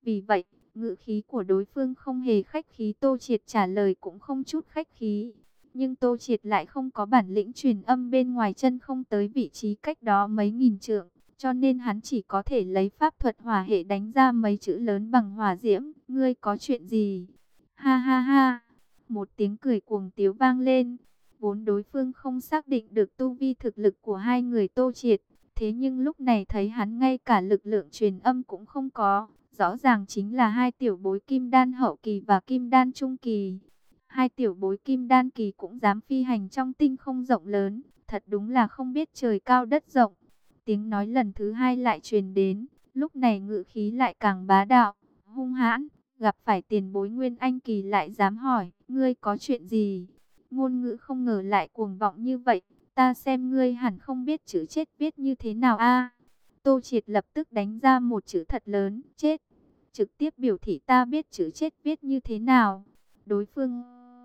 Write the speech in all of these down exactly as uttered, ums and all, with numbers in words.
Vì vậy, ngữ khí của đối phương không hề khách khí, Tô Triệt trả lời cũng không chút khách khí. Nhưng Tô Triệt lại không có bản lĩnh truyền âm bên ngoài chân không tới vị trí cách đó mấy nghìn trượng, cho nên hắn chỉ có thể lấy pháp thuật hỏa hệ đánh ra mấy chữ lớn bằng hỏa diễm. Ngươi có chuyện gì? Ha ha ha! Một tiếng cười cuồng tiếu vang lên. Vốn đối phương không xác định được tu vi thực lực của hai người Tô Triệt, thế nhưng lúc này thấy hắn ngay cả lực lượng truyền âm cũng không có, rõ ràng chính là hai tiểu bối kim đan hậu kỳ và kim đan trung kỳ. Hai tiểu bối kim đan kỳ cũng dám phi hành trong tinh không rộng lớn, thật đúng là không biết trời cao đất rộng. Tiếng nói lần thứ hai lại truyền đến, lúc này ngữ khí lại càng bá đạo, hung hãn. Gặp phải tiền bối Nguyên Anh kỳ lại dám hỏi, ngươi có chuyện gì? Ngôn ngữ không ngờ lại cuồng vọng như vậy, ta xem ngươi hẳn không biết chữ chết viết như thế nào a. Tô Triệt lập tức đánh ra một chữ thật lớn, chết, trực tiếp biểu thị ta biết chữ chết viết như thế nào. Đối phương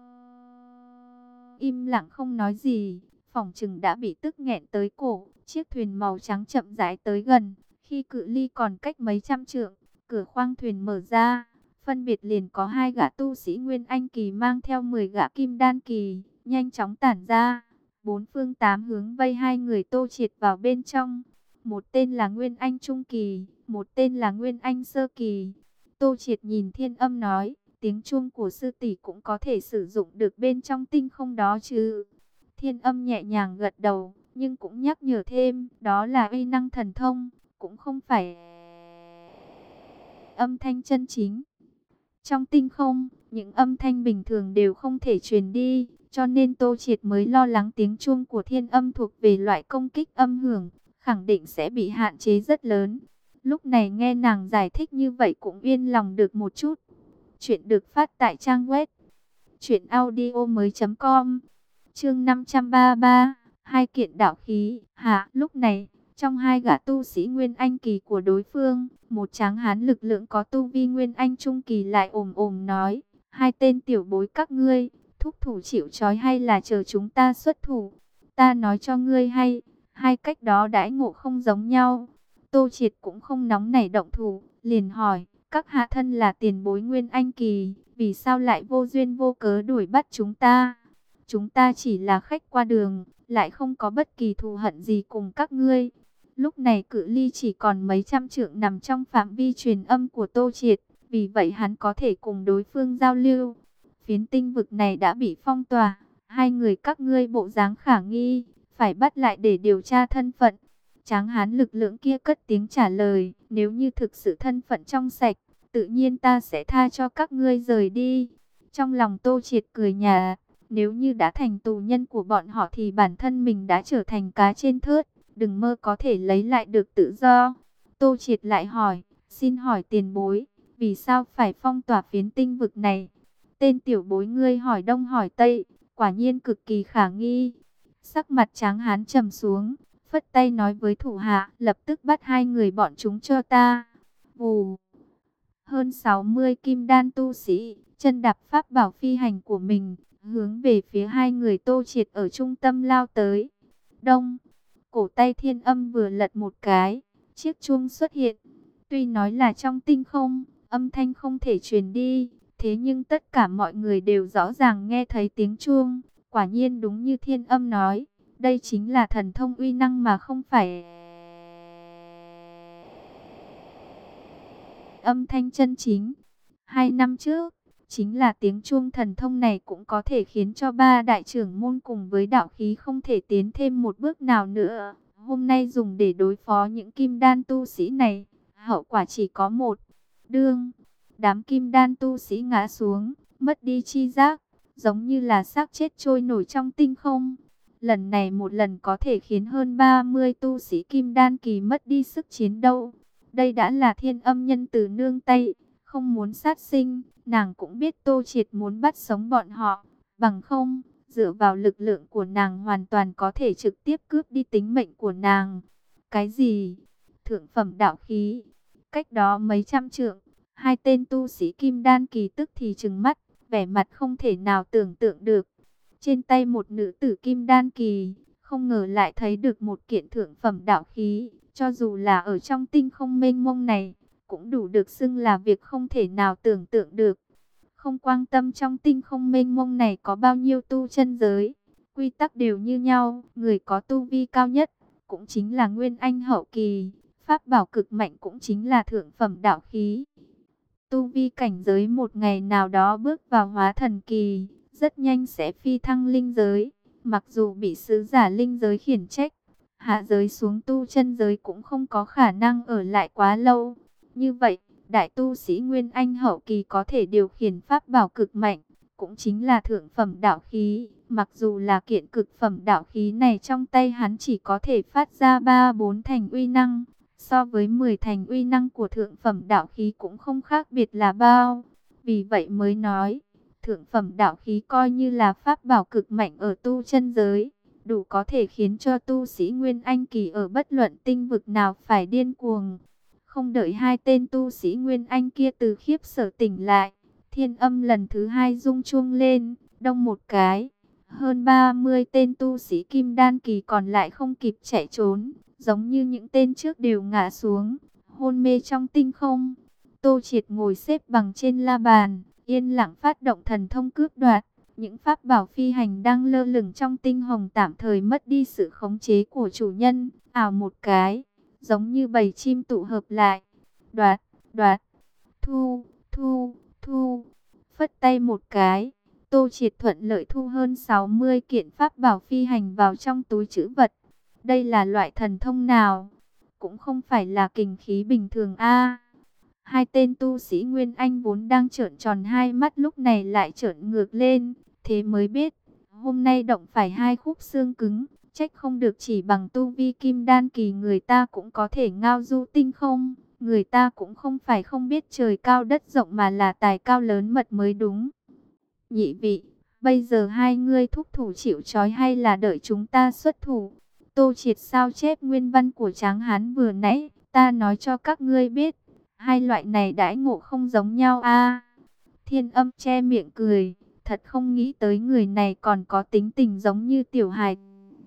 im lặng không nói gì, phỏng chừng đã bị tức nghẹn tới cổ. Chiếc thuyền màu trắng chậm rãi tới gần, khi cự ly còn cách mấy trăm trượng, cửa khoang thuyền mở ra. Phân biệt liền có hai gã tu sĩ Nguyên Anh kỳ mang theo mười gã kim đan kỳ, nhanh chóng tản ra. Bốn phương tám hướng vây hai người Tô Triệt vào bên trong. Một tên là Nguyên Anh trung kỳ, một tên là Nguyên Anh sơ kỳ. Tô Triệt nhìn Thiên Âm nói, tiếng chuông của sư tỷ cũng có thể sử dụng được bên trong tinh không đó chứ? Thiên Âm nhẹ nhàng gật đầu, nhưng cũng nhắc nhở thêm, đó là uy năng thần thông, cũng không phải âm thanh chân chính. Trong tinh không, những âm thanh bình thường đều không thể truyền đi, cho nên Tô Triệt mới lo lắng tiếng chuông của Thiên Âm thuộc về loại công kích âm hưởng, khẳng định sẽ bị hạn chế rất lớn. Lúc này nghe nàng giải thích như vậy cũng yên lòng được một chút. Chuyện được phát tại trang web truyện audio mới chấm com. Chương năm trăm ba mươi ba, hai kiện đạo khí. Hạ, lúc này, trong hai gã tu sĩ Nguyên Anh kỳ của đối phương, một tráng hán lực lượng có tu vi Nguyên Anh trung kỳ lại ồm ồm nói, hai tên tiểu bối các ngươi, thúc thủ chịu trói hay là chờ chúng ta xuất thủ? Ta nói cho ngươi hay, hai cách đó đãi ngộ không giống nhau. Tô Triệt cũng không nóng nảy động thủ, liền hỏi, các hạ thân là tiền bối Nguyên Anh kỳ, vì sao lại vô duyên vô cớ đuổi bắt chúng ta? Chúng ta chỉ là khách qua đường, lại không có bất kỳ thù hận gì cùng các ngươi. Lúc này cự ly chỉ còn mấy trăm trượng nằm trong phạm vi truyền âm của Tô Triệt, vì vậy hắn có thể cùng đối phương giao lưu. Phiến tinh vực này đã bị phong tỏa, hai người các ngươi bộ dáng khả nghi, phải bắt lại để điều tra thân phận. Tráng hán lực lượng kia cất tiếng trả lời, nếu như thực sự thân phận trong sạch, tự nhiên ta sẽ tha cho các ngươi rời đi. Trong lòng Tô Triệt cười nhạt, nếu như đã thành tù nhân của bọn họ thì bản thân mình đã trở thành cá trên thớt, đừng mơ có thể lấy lại được tự do. Tô Triệt lại hỏi, xin hỏi tiền bối, vì sao phải phong tỏa phiến tinh vực này? Tên tiểu bối ngươi hỏi đông hỏi tây, quả nhiên cực kỳ khả nghi. Sắc mặt tráng hán trầm xuống, phất tay nói với thủ hạ, lập tức bắt hai người bọn chúng cho ta. Vù. Hơn sáu mươi kim đan tu sĩ, chân đạp pháp bảo phi hành của mình, hướng về phía hai người Tô Triệt ở trung tâm lao tới. Đông. Cổ tay Thiên Âm vừa lật một cái, chiếc chuông xuất hiện. Tuy nói là trong tinh không, âm thanh không thể truyền đi, thế nhưng tất cả mọi người đều rõ ràng nghe thấy tiếng chuông. Quả nhiên đúng như Thiên Âm nói, đây chính là thần thông uy năng mà không phải âm thanh chân chính. Hai năm trước, chính là tiếng chuông thần thông này cũng có thể khiến cho ba đại trưởng môn cùng với đạo khí không thể tiến thêm một bước nào nữa. Hôm nay dùng để đối phó những kim đan tu sĩ này, hậu quả chỉ có một. Đương, đám kim đan tu sĩ ngã xuống, mất đi chi giác, giống như là xác chết trôi nổi trong tinh không. Lần này một lần có thể khiến hơn ba mươi tu sĩ kim đan kỳ mất đi sức chiến đấu. Đây đã là Thiên Âm nhân từ nương tay, không muốn sát sinh, nàng cũng biết Tô Triệt muốn bắt sống bọn họ, bằng không, dựa vào lực lượng của nàng hoàn toàn có thể trực tiếp cướp đi tính mệnh của nàng. Cái gì? Thượng phẩm đạo khí? Cách đó mấy trăm trượng, hai tên tu sĩ kim đan kỳ tức thì trừng mắt, vẻ mặt không thể nào tưởng tượng được. Trên tay một nữ tử kim đan kỳ, không ngờ lại thấy được một kiện thượng phẩm đạo khí, cho dù là ở trong tinh không mênh mông này, cũng đủ được xưng là việc không thể nào tưởng tượng được. Không quan tâm trong tinh không mênh mông này có bao nhiêu tu chân giới, quy tắc đều như nhau, người có tu vi cao nhất cũng chính là Nguyên Anh hậu kỳ, pháp bảo cực mạnh cũng chính là thượng phẩm đạo khí. Tu vi cảnh giới một ngày nào đó bước vào hóa thần kỳ, rất nhanh sẽ phi thăng linh giới, mặc dù bị sứ giả linh giới khiển trách, hạ giới xuống tu chân giới cũng không có khả năng ở lại quá lâu. Như vậy, đại tu sĩ Nguyên Anh hậu kỳ có thể điều khiển pháp bảo cực mạnh, cũng chính là thượng phẩm đạo khí. Mặc dù là kiện cực phẩm đạo khí này trong tay hắn chỉ có thể phát ra ba bốn thành uy năng, so với mười thành uy năng của thượng phẩm đạo khí cũng không khác biệt là bao. Vì vậy mới nói, thượng phẩm đạo khí coi như là pháp bảo cực mạnh ở tu chân giới, đủ có thể khiến cho tu sĩ Nguyên Anh kỳ ở bất luận tinh vực nào phải điên cuồng. Không đợi hai tên tu sĩ Nguyên Anh kia từ khiếp sợ tỉnh lại, thiên âm lần thứ hai rung chuông lên, đông một cái. Hơn ba mươi tên tu sĩ Kim Đan kỳ còn lại không kịp chạy trốn, giống như những tên trước đều ngã xuống, hôn mê trong tinh không. Tô Triệt ngồi xếp bằng trên la bàn, yên lặng phát động thần thông cướp đoạt. Những pháp bảo phi hành đang lơ lửng trong tinh hồng tạm thời mất đi sự khống chế của chủ nhân, ảo một cái, giống như bầy chim tụ hợp lại. Đoạt, đoạt, thu, thu, thu, phất tay một cái. Tô Triệt thuận lợi thu hơn sáu mươi kiện pháp bảo phi hành vào trong túi trữ vật. Đây là loại thần thông nào? Cũng không phải là kình khí bình thường a. Hai tên tu sĩ Nguyên Anh vốn đang trợn tròn hai mắt lúc này lại trợn ngược lên. Thế mới biết, hôm nay động phải hai khúc xương cứng. Trách không được chỉ bằng tu vi Kim Đan kỳ người ta cũng có thể ngao du tinh không. Người ta cũng không phải không biết trời cao đất rộng mà là tài cao lớn mật mới đúng. Nhị vị, bây giờ hai ngươi thúc thủ chịu trói hay là đợi chúng ta xuất thủ? Tô Triệt sao chép nguyên văn của Tráng Hán vừa nãy, ta nói cho các ngươi biết, hai loại này đãi ngộ không giống nhau a. Thiên Âm che miệng cười, thật không nghĩ tới người này còn có tính tình giống như tiểu hài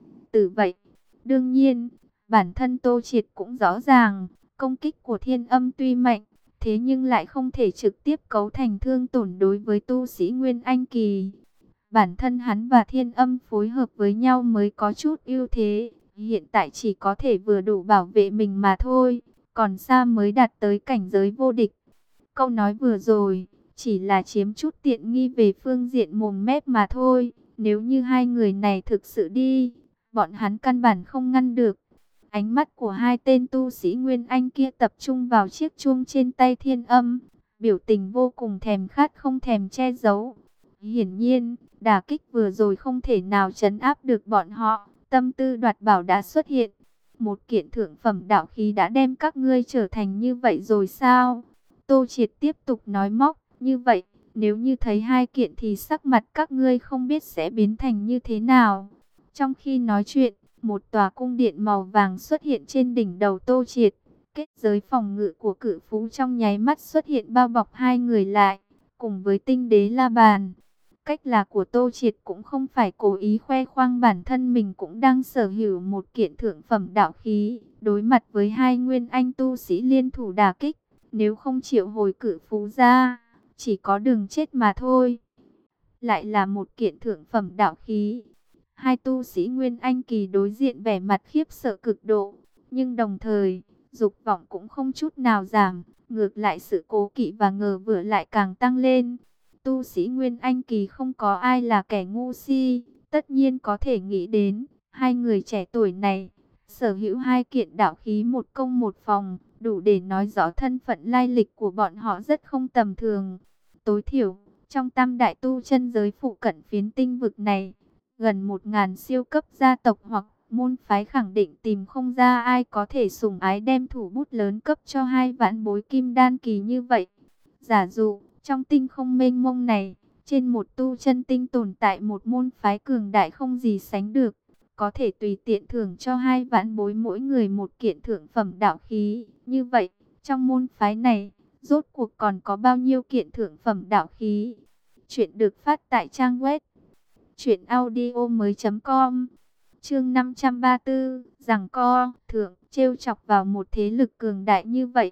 tử vậy. Đương nhiên, bản thân Tô Triệt cũng rõ ràng, công kích của Thiên Âm tuy mạnh, thế nhưng lại không thể trực tiếp cấu thành thương tổn đối với tu sĩ Nguyên Anh kỳ. Bản thân hắn và Thiên Âm phối hợp với nhau mới có chút ưu thế, hiện tại chỉ có thể vừa đủ bảo vệ mình mà thôi, còn xa mới đạt tới cảnh giới vô địch. Câu nói vừa rồi, chỉ là chiếm chút tiện nghi về phương diện mồm mép mà thôi, nếu như hai người này thực sự đi, bọn hắn căn bản không ngăn được. Ánh mắt của hai tên tu sĩ Nguyên Anh kia tập trung vào chiếc chuông trên tay Thiên Âm, biểu tình vô cùng thèm khát không thèm che giấu. Hiển nhiên, đả kích vừa rồi không thể nào trấn áp được bọn họ, tâm tư đoạt bảo đã xuất hiện. Một kiện thượng phẩm đạo khí đã đem các ngươi trở thành như vậy rồi sao? Tô Triệt tiếp tục nói móc, như vậy, nếu như thấy hai kiện thì sắc mặt các ngươi không biết sẽ biến thành như thế nào. Trong khi nói chuyện, một tòa cung điện màu vàng xuất hiện trên đỉnh đầu Tô Triệt. Kết giới phòng ngự của cự phú trong nháy mắt xuất hiện bao bọc hai người lại, cùng với tinh đế la bàn. Cách là của Tô Triệt cũng không phải cố ý khoe khoang bản thân mình cũng đang sở hữu một kiện thượng phẩm đạo khí. Đối mặt với hai nguyên anh tu sĩ liên thủ đả kích, nếu không chịu hồi cự phú ra, chỉ có đường chết mà thôi. Lại là một kiện thượng phẩm đạo khí. Hai tu sĩ Nguyên Anh kỳ đối diện vẻ mặt khiếp sợ cực độ, nhưng đồng thời, dục vọng cũng không chút nào giảm, ngược lại sự cố kỵ và ngờ vừa lại càng tăng lên. Tu sĩ Nguyên Anh kỳ không có ai là kẻ ngu si, tất nhiên có thể nghĩ đến, hai người trẻ tuổi này, sở hữu hai kiện đạo khí một công một phòng, đủ để nói rõ thân phận lai lịch của bọn họ rất không tầm thường. Tối thiểu, trong tam đại tu chân giới phụ cận phiến tinh vực này, gần một ngàn siêu cấp gia tộc hoặc môn phái khẳng định tìm không ra ai có thể sủng ái đem thủ bút lớn cấp cho hai vãn bối kim đan kỳ như vậy. Giả dụ, trong tinh không mênh mông này, trên một tu chân tinh tồn tại một môn phái cường đại không gì sánh được, có thể tùy tiện thưởng cho hai vãn bối mỗi người một kiện thượng phẩm đạo khí. Như vậy, trong môn phái này, rốt cuộc còn có bao nhiêu kiện thượng phẩm đạo khí? Chuyện được phát tại trang web truyện audio mới chấm com. Chương năm trăm ba mươi tư, giằng co, thượng trêu chọc vào một thế lực cường đại như vậy,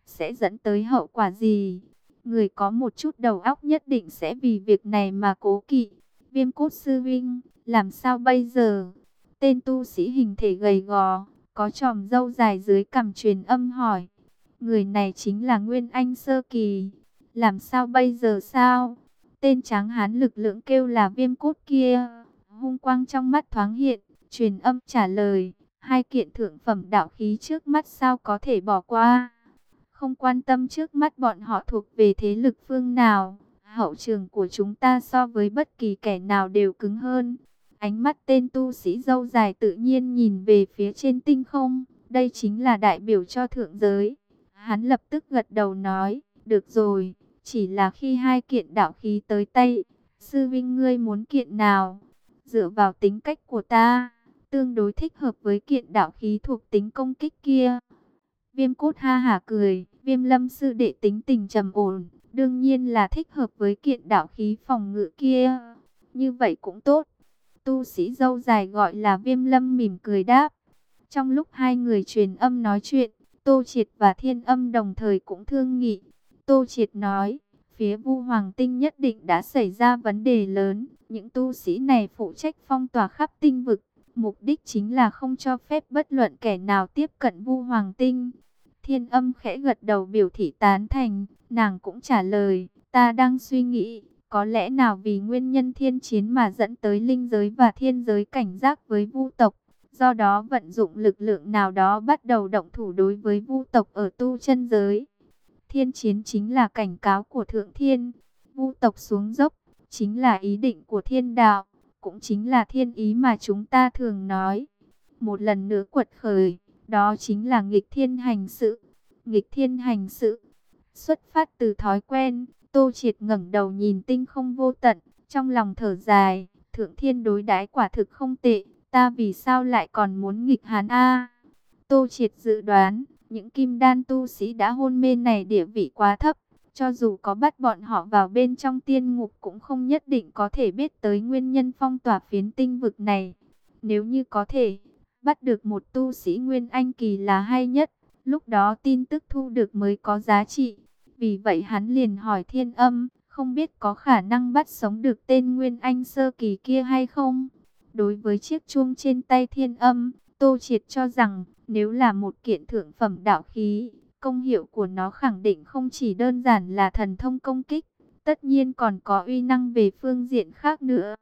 sẽ dẫn tới hậu quả gì? Người có một chút đầu óc nhất định sẽ vì việc này mà cố kỵ. Viêm cốt sư vinh, làm sao bây giờ? Tên tu sĩ hình thể gầy gò, có chòm râu dài dưới cằm truyền âm hỏi. Người này chính là Nguyên Anh Sơ Kỳ. Làm sao bây giờ sao? Tên tráng hán lực lưỡng kêu là Viêm cốt kia. Hung quang trong mắt thoáng hiện, truyền âm trả lời. Hai kiện thượng phẩm đạo khí trước mắt sao có thể bỏ qua? Không quan tâm trước mắt bọn họ thuộc về thế lực phương nào. Hậu trường của chúng ta so với bất kỳ kẻ nào đều cứng hơn. Ánh mắt tên tu sĩ râu dài tự nhiên nhìn về phía trên tinh không. Đây chính là đại biểu cho thượng giới. Hắn lập tức gật đầu nói, được rồi, chỉ là khi hai kiện đạo khí tới tay, sư vinh ngươi muốn kiện nào? Dựa vào tính cách của ta, tương đối thích hợp với kiện đạo khí thuộc tính công kích kia. Viêm cốt ha hả cười, Viêm lâm sư đệ tính tình trầm ổn, đương nhiên là thích hợp với kiện đạo khí phòng ngự kia. Như vậy cũng tốt. Tu sĩ râu dài gọi là Viêm lâm mỉm cười đáp. Trong lúc hai người truyền âm nói chuyện, Tô Triệt và Thiên Âm đồng thời cũng thương nghị. Tô Triệt nói, phía Vu Hoàng Tinh nhất định đã xảy ra vấn đề lớn. Những tu sĩ này phụ trách phong tỏa khắp tinh vực. Mục đích chính là không cho phép bất luận kẻ nào tiếp cận Vu Hoàng Tinh. Thiên Âm khẽ gật đầu biểu thị tán thành. Nàng cũng trả lời, ta đang suy nghĩ, có lẽ nào vì nguyên nhân thiên chiến mà dẫn tới linh giới và thiên giới cảnh giác với Vu tộc. Do đó vận dụng lực lượng nào đó bắt đầu động thủ đối với Vu tộc ở tu chân giới. Thiên chiến chính là cảnh cáo của Thượng Thiên. Vu tộc xuống dốc, chính là ý định của thiên đạo. Cũng chính là thiên ý mà chúng ta thường nói. Một lần nữa quật khởi, đó chính là nghịch thiên hành sự. Nghịch thiên hành sự, xuất phát từ thói quen. Tô Triệt ngẩng đầu nhìn tinh không vô tận, trong lòng thở dài. Thượng Thiên đối đãi quả thực không tệ. Ta vì sao lại còn muốn nghịch hắn a? Tô Triệt dự đoán, những kim đan tu sĩ đã hôn mê này địa vị quá thấp. Cho dù có bắt bọn họ vào bên trong tiên ngục cũng không nhất định có thể biết tới nguyên nhân phong tỏa phiến tinh vực này. Nếu như có thể, bắt được một tu sĩ Nguyên Anh Kỳ là hay nhất. Lúc đó tin tức thu được mới có giá trị. Vì vậy hắn liền hỏi Thiên Âm, không biết có khả năng bắt sống được tên Nguyên Anh Sơ Kỳ kia hay không? Đối với chiếc chuông trên tay Thiên Âm, Tô Triệt cho rằng nếu là một kiện thượng phẩm đạo khí, công hiệu của nó khẳng định không chỉ đơn giản là thần thông công kích, tất nhiên còn có uy năng về phương diện khác nữa.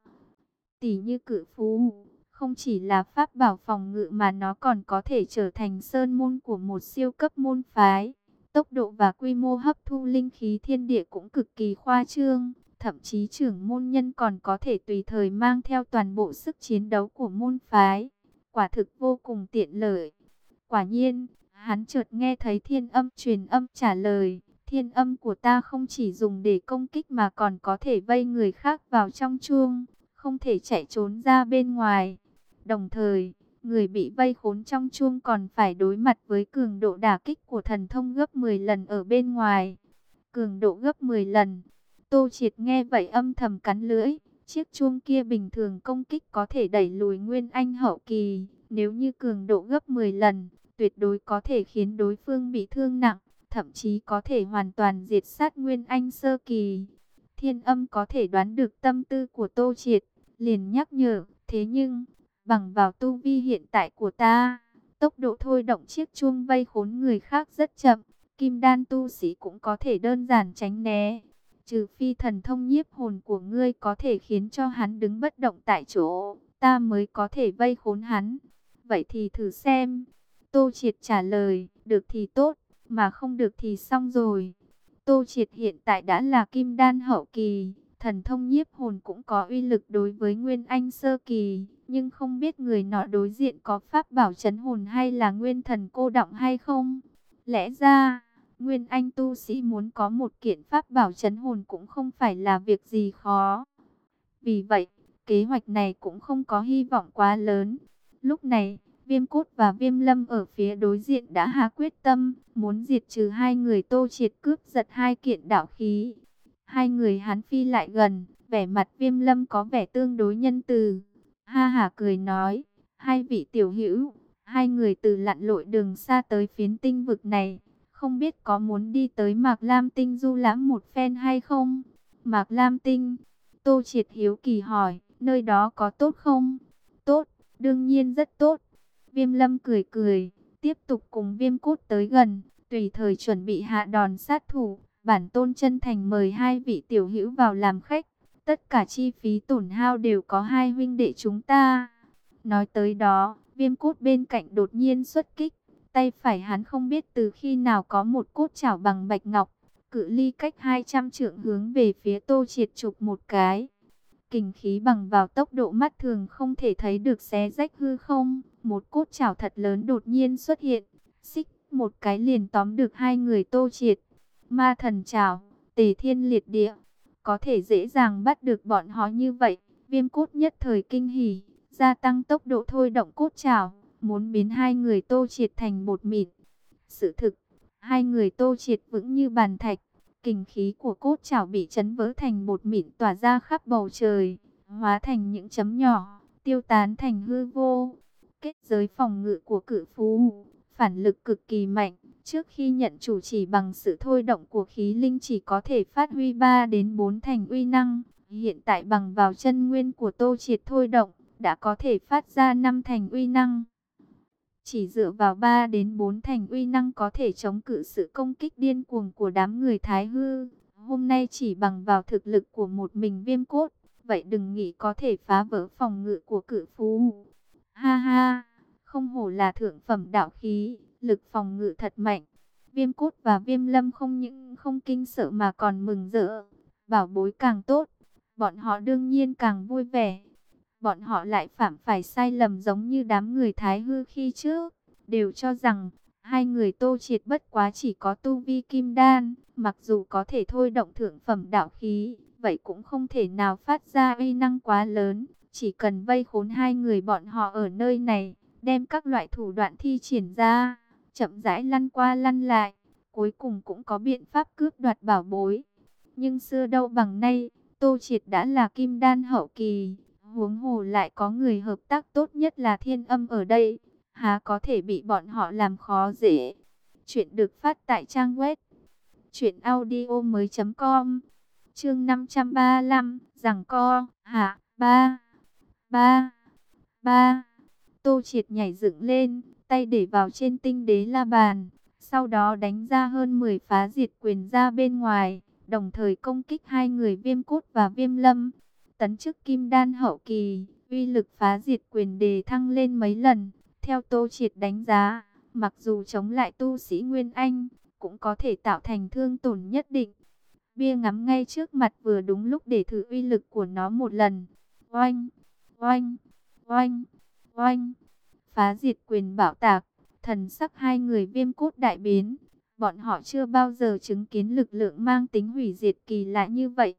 Tỷ như cự phú, không chỉ là pháp bảo phòng ngự mà nó còn có thể trở thành sơn môn của một siêu cấp môn phái. Tốc độ và quy mô hấp thu linh khí thiên địa cũng cực kỳ khoa trương. Thậm chí trưởng môn nhân còn có thể tùy thời mang theo toàn bộ sức chiến đấu của môn phái. Quả thực vô cùng tiện lợi. Quả nhiên, hắn chợt nghe thấy Thiên Âm truyền âm trả lời. Thiên âm của ta không chỉ dùng để công kích mà còn có thể vây người khác vào trong chuông. Không thể chạy trốn ra bên ngoài. Đồng thời, người bị vây khốn trong chuông còn phải đối mặt với cường độ đả kích của thần thông gấp mười lần ở bên ngoài. Cường độ gấp mười lần. Tô Triệt nghe vậy âm thầm cắn lưỡi. Chiếc chuông kia bình thường công kích có thể đẩy lùi Nguyên Anh hậu kỳ. Nếu như cường độ gấp mười lần, tuyệt đối có thể khiến đối phương bị thương nặng. Thậm chí có thể hoàn toàn diệt sát Nguyên Anh sơ kỳ. Thiên Âm có thể đoán được tâm tư của Tô Triệt, liền nhắc nhở. Thế nhưng, bằng vào tu vi hiện tại của ta, tốc độ thôi động chiếc chuông vây khốn người khác rất chậm. Kim đan tu sĩ cũng có thể đơn giản tránh né. Trừ phi thần thông nhiếp hồn của ngươi có thể khiến cho hắn đứng bất động tại chỗ, ta mới có thể vây khốn hắn. Vậy thì thử xem. Tô Triệt trả lời, được thì tốt, mà không được thì xong rồi. Tô Triệt hiện tại đã là kim đan hậu kỳ, thần thông nhiếp hồn cũng có uy lực đối với Nguyên Anh sơ kỳ, nhưng không biết người nọ đối diện có pháp bảo trấn hồn hay là nguyên thần cô đọng hay không. Lẽ ra, Nguyên Anh tu sĩ muốn có một kiện pháp bảo trấn hồn cũng không phải là việc gì khó. Vì vậy, kế hoạch này cũng không có hy vọng quá lớn. Lúc này, Viêm Cốt và Viêm Lâm ở phía đối diện đã hạ quyết tâm, muốn diệt trừ hai người Tô Triệt cướp giật hai kiện đạo khí. Hai người hắn phi lại gần, vẻ mặt Viêm Lâm có vẻ tương đối nhân từ. Ha hả cười nói, hai vị tiểu hữu, hai người từ lặn lội đường xa tới phiến tinh vực này, không biết có muốn đi tới Mạc Lam Tinh du lãm một phen hay không? Mạc Lam Tinh, Tô Triệt hiếu kỳ hỏi, nơi đó có tốt không? Tốt, đương nhiên rất tốt. Viêm Lâm cười cười, tiếp tục cùng Viêm Cốt tới gần, tùy thời chuẩn bị hạ đòn sát thủ. Bản tôn chân thành mời hai vị tiểu hữu vào làm khách, tất cả chi phí tổn hao đều có hai huynh đệ chúng ta. Nói tới đó, Viêm Cốt bên cạnh đột nhiên xuất kích, tay phải hắn không biết từ khi nào có một cốt chảo bằng bạch ngọc, cự ly cách hai trăm trượng hướng về phía Tô Triệt chụp một cái. Kình khí bằng vào tốc độ mắt thường không thể thấy được xé rách hư không, một cốt chảo thật lớn đột nhiên xuất hiện, xích một cái liền tóm được hai người Tô Triệt. Ma thần chảo, Tề Thiên liệt địa, có thể dễ dàng bắt được bọn họ như vậy. Viêm Cốt nhất thời kinh hỉ, gia tăng tốc độ thôi động cốt chảo, muốn biến hai người Tô Triệt thành bột mịn. Sự thực, hai người Tô Triệt vững như bàn thạch, kình khí của cốt chảo bị chấn vỡ thành bột mịn tỏa ra khắp bầu trời, hóa thành những chấm nhỏ, tiêu tán thành hư vô. Kết giới phòng ngự của cự phú, phản lực cực kỳ mạnh, trước khi nhận chủ chỉ bằng sự thôi động của khí linh chỉ có thể phát huy ba đến bốn thành uy năng. Hiện tại bằng vào chân nguyên của Tô Triệt thôi động, đã có thể phát ra năm thành uy năng. Chỉ dựa vào ba đến bốn thành uy năng có thể chống cự sự công kích điên cuồng của đám người Thái Hư. Hôm nay chỉ bằng vào thực lực của một mình Viêm Cốt, vậy đừng nghĩ có thể phá vỡ phòng ngự của cự phú. Ha ha, không hổ là thượng phẩm đạo khí, lực phòng ngự thật mạnh. Viêm Cốt và Viêm Lâm không những không kinh sợ mà còn mừng rỡ. Bảo bối càng tốt, bọn họ đương nhiên càng vui vẻ. Bọn họ lại phạm phải sai lầm giống như đám người Thái Hư khi trước, đều cho rằng hai người Tô Triệt bất quá chỉ có tu vi kim đan, mặc dù có thể thôi động thượng phẩm đạo khí, vậy cũng không thể nào phát ra uy năng quá lớn. Chỉ cần vây khốn hai người bọn họ ở nơi này, đem các loại thủ đoạn thi triển ra, chậm rãi lăn qua lăn lại, cuối cùng cũng có biện pháp cướp đoạt bảo bối. Nhưng xưa đâu bằng nay, Tô Triệt đã là kim đan hậu kỳ, huống hồ lại có người hợp tác tốt nhất là Thiên Âm ở đây, há có thể bị bọn họ làm khó dễ. Chuyện được phát tại trang web truyện audio mới chấm com. Chương năm trăm ba mươi lăm, giằng co, hạ, ba, ba, ba. Tô Triệt nhảy dựng lên, tay để vào trên tinh đế la bàn, sau đó đánh ra hơn mười phá diệt quyền ra bên ngoài, đồng thời công kích hai người Viêm Cốt và Viêm Lâm. Tấn chức kim đan hậu kỳ, uy lực phá diệt quyền đề thăng lên mấy lần. Theo Tô Triệt đánh giá, mặc dù chống lại tu sĩ Nguyên Anh, cũng có thể tạo thành thương tổn nhất định. Bia ngắm ngay trước mặt vừa đúng lúc để thử uy lực của nó một lần. Oanh, oanh, oanh, oanh. Phá diệt quyền bạo tạc, thần sắc hai người Viêm Cốt đại biến. Bọn họ chưa bao giờ chứng kiến lực lượng mang tính hủy diệt kỳ lạ như vậy.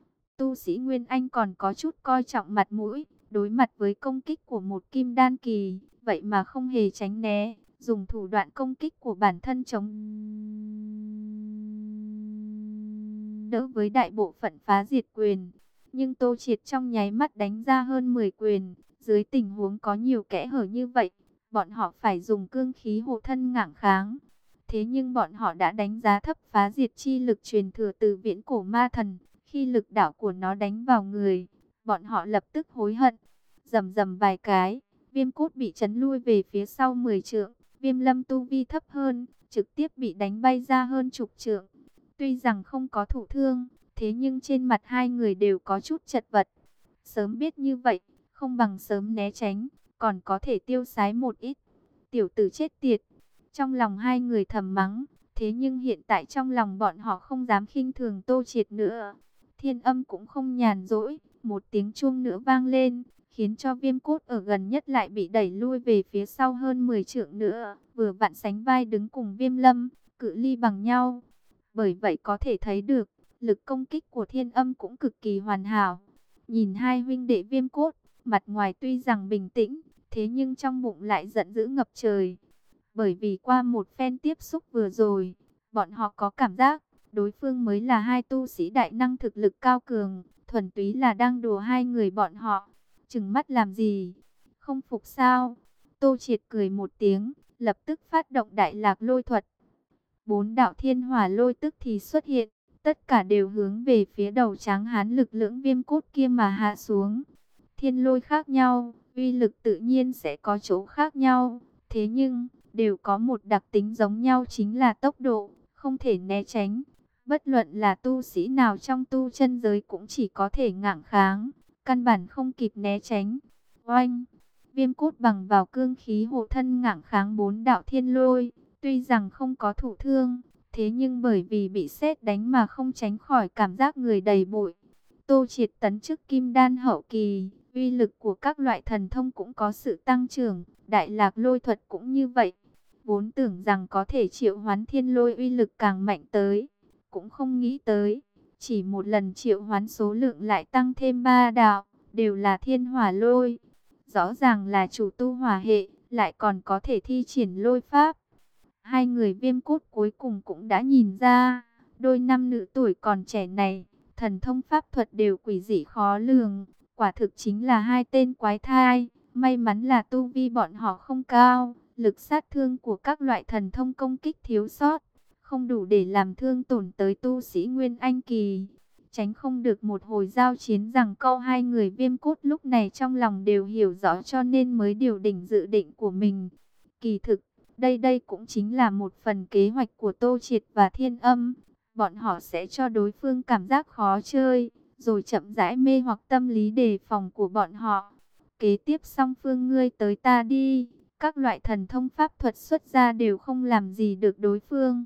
Tu sĩ Nguyên Anh còn có chút coi trọng mặt mũi, đối mặt với công kích của một kim đan kỳ, vậy mà không hề tránh né, dùng thủ đoạn công kích của bản thân chống đỡ với đại bộ phận phá diệt quyền. Nhưng Tô Triệt trong nháy mắt đánh ra hơn mười quyền, dưới tình huống có nhiều kẽ hở như vậy, bọn họ phải dùng cương khí hộ thân ngảng kháng. Thế nhưng bọn họ đã đánh giá thấp phá diệt chi lực truyền thừa từ viễn cổ ma thần. Khi lực đạo của nó đánh vào người, bọn họ lập tức hối hận. Rầm rầm vài cái, Viêm Cốt bị chấn lui về phía sau mười trượng. Viêm Lâm tu vi thấp hơn, trực tiếp bị đánh bay ra hơn chục trượng. Tuy rằng không có thụ thương, thế nhưng trên mặt hai người đều có chút chật vật. Sớm biết như vậy, không bằng sớm né tránh, còn có thể tiêu sái một ít. Tiểu tử chết tiệt, trong lòng hai người thầm mắng. Thế nhưng hiện tại trong lòng bọn họ không dám khinh thường Tô Triệt nữa. Thiên Âm cũng không nhàn rỗi, một tiếng chuông nữa vang lên, khiến cho Viêm Cốt ở gần nhất lại bị đẩy lui về phía sau hơn mười trượng nữa, vừa vặn sánh vai đứng cùng Viêm Lâm, cự ly bằng nhau. Bởi vậy có thể thấy được, lực công kích của Thiên Âm cũng cực kỳ hoàn hảo. Nhìn hai huynh đệ Viêm Cốt, mặt ngoài tuy rằng bình tĩnh, thế nhưng trong bụng lại giận dữ ngập trời. Bởi vì qua một phen tiếp xúc vừa rồi, bọn họ có cảm giác đối phương mới là hai tu sĩ đại năng thực lực cao cường, thuần túy là đang đùa hai người bọn họ. Trừng mắt làm gì? Không phục sao? Tô Triệt cười một tiếng, lập tức phát động đại lạc lôi thuật. Bốn đạo thiên hỏa lôi tức thì xuất hiện, tất cả đều hướng về phía đầu tráng hán lực lưỡng Viêm Cốt kia mà hạ xuống. Thiên lôi khác nhau, uy lực tự nhiên sẽ có chỗ khác nhau, thế nhưng đều có một đặc tính giống nhau, chính là tốc độ, không thể né tránh. Bất luận là tu sĩ nào trong tu chân giới cũng chỉ có thể ngạng kháng, căn bản không kịp né tránh. Oanh! Viêm Cốt bằng vào cương khí hộ thân ngạng kháng bốn đạo thiên lôi, tuy rằng không có thụ thương, thế nhưng bởi vì bị sét đánh mà không tránh khỏi cảm giác người đầy bụi. Tô Triệt tấn chức kim đan hậu kỳ, uy lực của các loại thần thông cũng có sự tăng trưởng, đại lạc lôi thuật cũng như vậy. Vốn tưởng rằng có thể triệu hoán thiên lôi uy lực càng mạnh tới, cũng không nghĩ tới, chỉ một lần triệu hoán số lượng lại tăng thêm ba đạo, đều là thiên hỏa lôi. Rõ ràng là chủ tu hỏa hệ, lại còn có thể thi triển lôi pháp. Hai người Viêm Cốt cuối cùng cũng đã nhìn ra, đôi nam nữ tuổi còn trẻ này, thần thông pháp thuật đều quỷ dị khó lường, quả thực chính là hai tên quái thai. May mắn là tu vi bọn họ không cao, lực sát thương của các loại thần thông công kích thiếu sót, không đủ để làm thương tổn tới tu sĩ Nguyên Anh kỳ. Tránh không được một hồi giao chiến rằng câu, hai người Viêm Cốt lúc này trong lòng đều hiểu rõ, cho nên mới điều đỉnh dự định của mình. Kỳ thực, đây đây cũng chính là một phần kế hoạch của Tô Triệt và Thiên Âm. Bọn họ sẽ cho đối phương cảm giác khó chơi, rồi chậm rãi mê hoặc tâm lý đề phòng của bọn họ. Kế tiếp song phương ngươi tới ta đi, các loại thần thông pháp thuật xuất ra đều không làm gì được đối phương.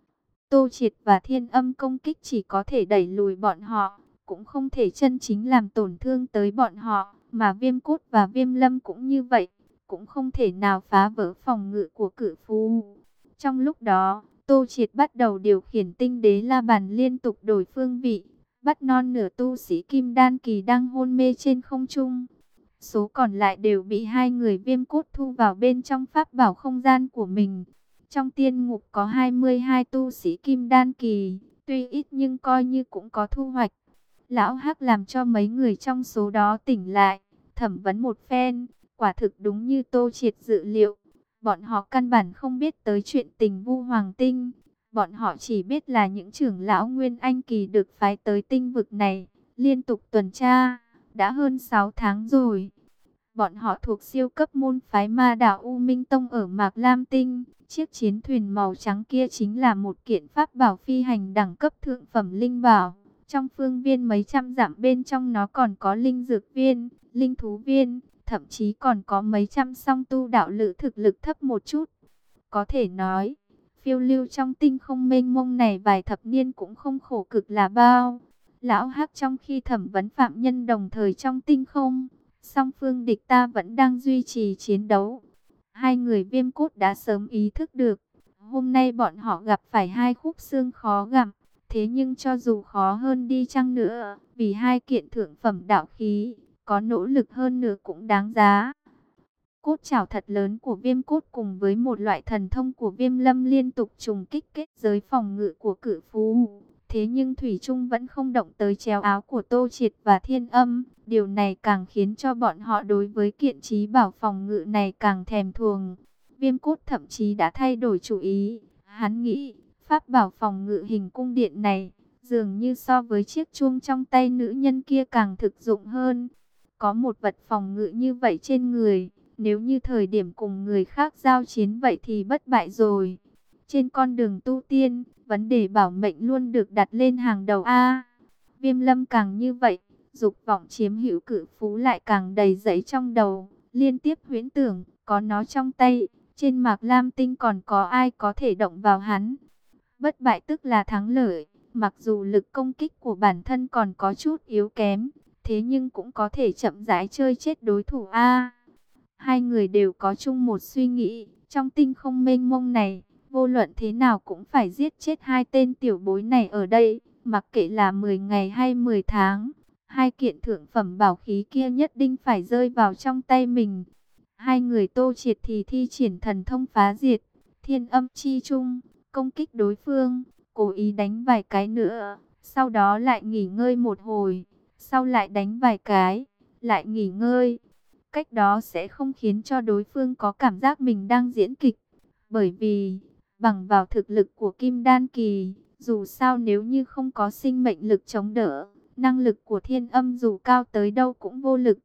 Tô Triệt và Thiên Âm công kích chỉ có thể đẩy lùi bọn họ, cũng không thể chân chính làm tổn thương tới bọn họ, mà Viêm Cốt và Viêm Lâm cũng như vậy, cũng không thể nào phá vỡ phòng ngự của Cự Phú. Trong lúc đó, Tô Triệt bắt đầu điều khiển tinh đế la bàn liên tục đổi phương vị, bắt non nửa tu sĩ kim đan kỳ đang hôn mê trên không trung. Số còn lại đều bị hai người Viêm Cốt thu vào bên trong pháp bảo không gian của mình. Trong tiên ngục có hai mươi hai tu sĩ kim đan kỳ, tuy ít nhưng coi như cũng có thu hoạch. Lão Hắc làm cho mấy người trong số đó tỉnh lại, thẩm vấn một phen, quả thực đúng như Tô Triệt dự liệu. Bọn họ căn bản không biết tới chuyện tình Vu Hoàng Tinh, bọn họ chỉ biết là những trưởng lão Nguyên Anh kỳ được phái tới tinh vực này, liên tục tuần tra, đã hơn sáu tháng rồi. Bọn họ thuộc siêu cấp môn phái Ma Đạo U Minh Tông ở Mạc Lam Tinh. Chiếc chiến thuyền màu trắng kia chính là một kiện pháp bảo phi hành đẳng cấp thượng phẩm linh bảo. Trong phương viên mấy trăm dặm bên trong nó còn có linh dược viên, linh thú viên, thậm chí còn có mấy trăm song tu đạo lữ thực lực thấp một chút. Có thể nói, phiêu lưu trong tinh không mênh mông này vài thập niên cũng không khổ cực là bao. Lão Hắc trong khi thẩm vấn phạm nhân đồng thời trong tinh không, song phương địch ta vẫn đang duy trì chiến đấu. Hai người Viêm Cốt đã sớm ý thức được, hôm nay bọn họ gặp phải hai khúc xương khó gặm. Thế nhưng cho dù khó hơn đi chăng nữa, vì hai kiện thượng phẩm đạo khí, có nỗ lực hơn nữa cũng đáng giá. Cốt chảo thật lớn của Viêm Cốt cùng với một loại thần thông của Viêm Lâm liên tục trùng kích kết giới phòng ngự của Cự Phú. Thế nhưng Thủy Trung vẫn không động tới chéo áo của Tô Triệt và Thiên Âm. Điều này càng khiến cho bọn họ đối với kiện trí bảo phòng ngự này càng thèm thuồng. Viêm Cốt thậm chí đã thay đổi chủ ý. Hắn nghĩ, pháp bảo phòng ngự hình cung điện này, dường như so với chiếc chuông trong tay nữ nhân kia càng thực dụng hơn. Có một vật phòng ngự như vậy trên người, nếu như thời điểm cùng người khác giao chiến vậy thì bất bại rồi. Trên con đường tu tiên, vấn đề bảo mệnh luôn được đặt lên hàng đầu a. Viêm Lâm càng như vậy, dục vọng chiếm hữu Cự Phú lại càng đầy dẫy trong đầu, liên tiếp huyễn tưởng, có nó trong tay, trên Mạc Lam Tinh còn có ai có thể động vào hắn. Bất bại tức là thắng lợi, mặc dù lực công kích của bản thân còn có chút yếu kém, thế nhưng cũng có thể chậm rãi chơi chết đối thủ a. Hai người đều có chung một suy nghĩ, trong tinh không mênh mông này, vô luận thế nào cũng phải giết chết hai tên tiểu bối này ở đây, mặc kệ là mười ngày hay mười tháng. Hai kiện thượng phẩm bảo khí kia nhất định phải rơi vào trong tay mình. Hai người Tô Triệt thì thi triển thần thông phá diệt, Thiên Âm chi trung, công kích đối phương, cố ý đánh vài cái nữa, sau đó lại nghỉ ngơi một hồi, sau lại đánh vài cái, lại nghỉ ngơi. Cách đó sẽ không khiến cho đối phương có cảm giác mình đang diễn kịch, bởi vì Bằng vào thực lực của Kim Đan Kỳ, dù sao nếu như không có sinh mệnh lực chống đỡ, năng lực của Thiên Âm dù cao tới đâu cũng vô lực.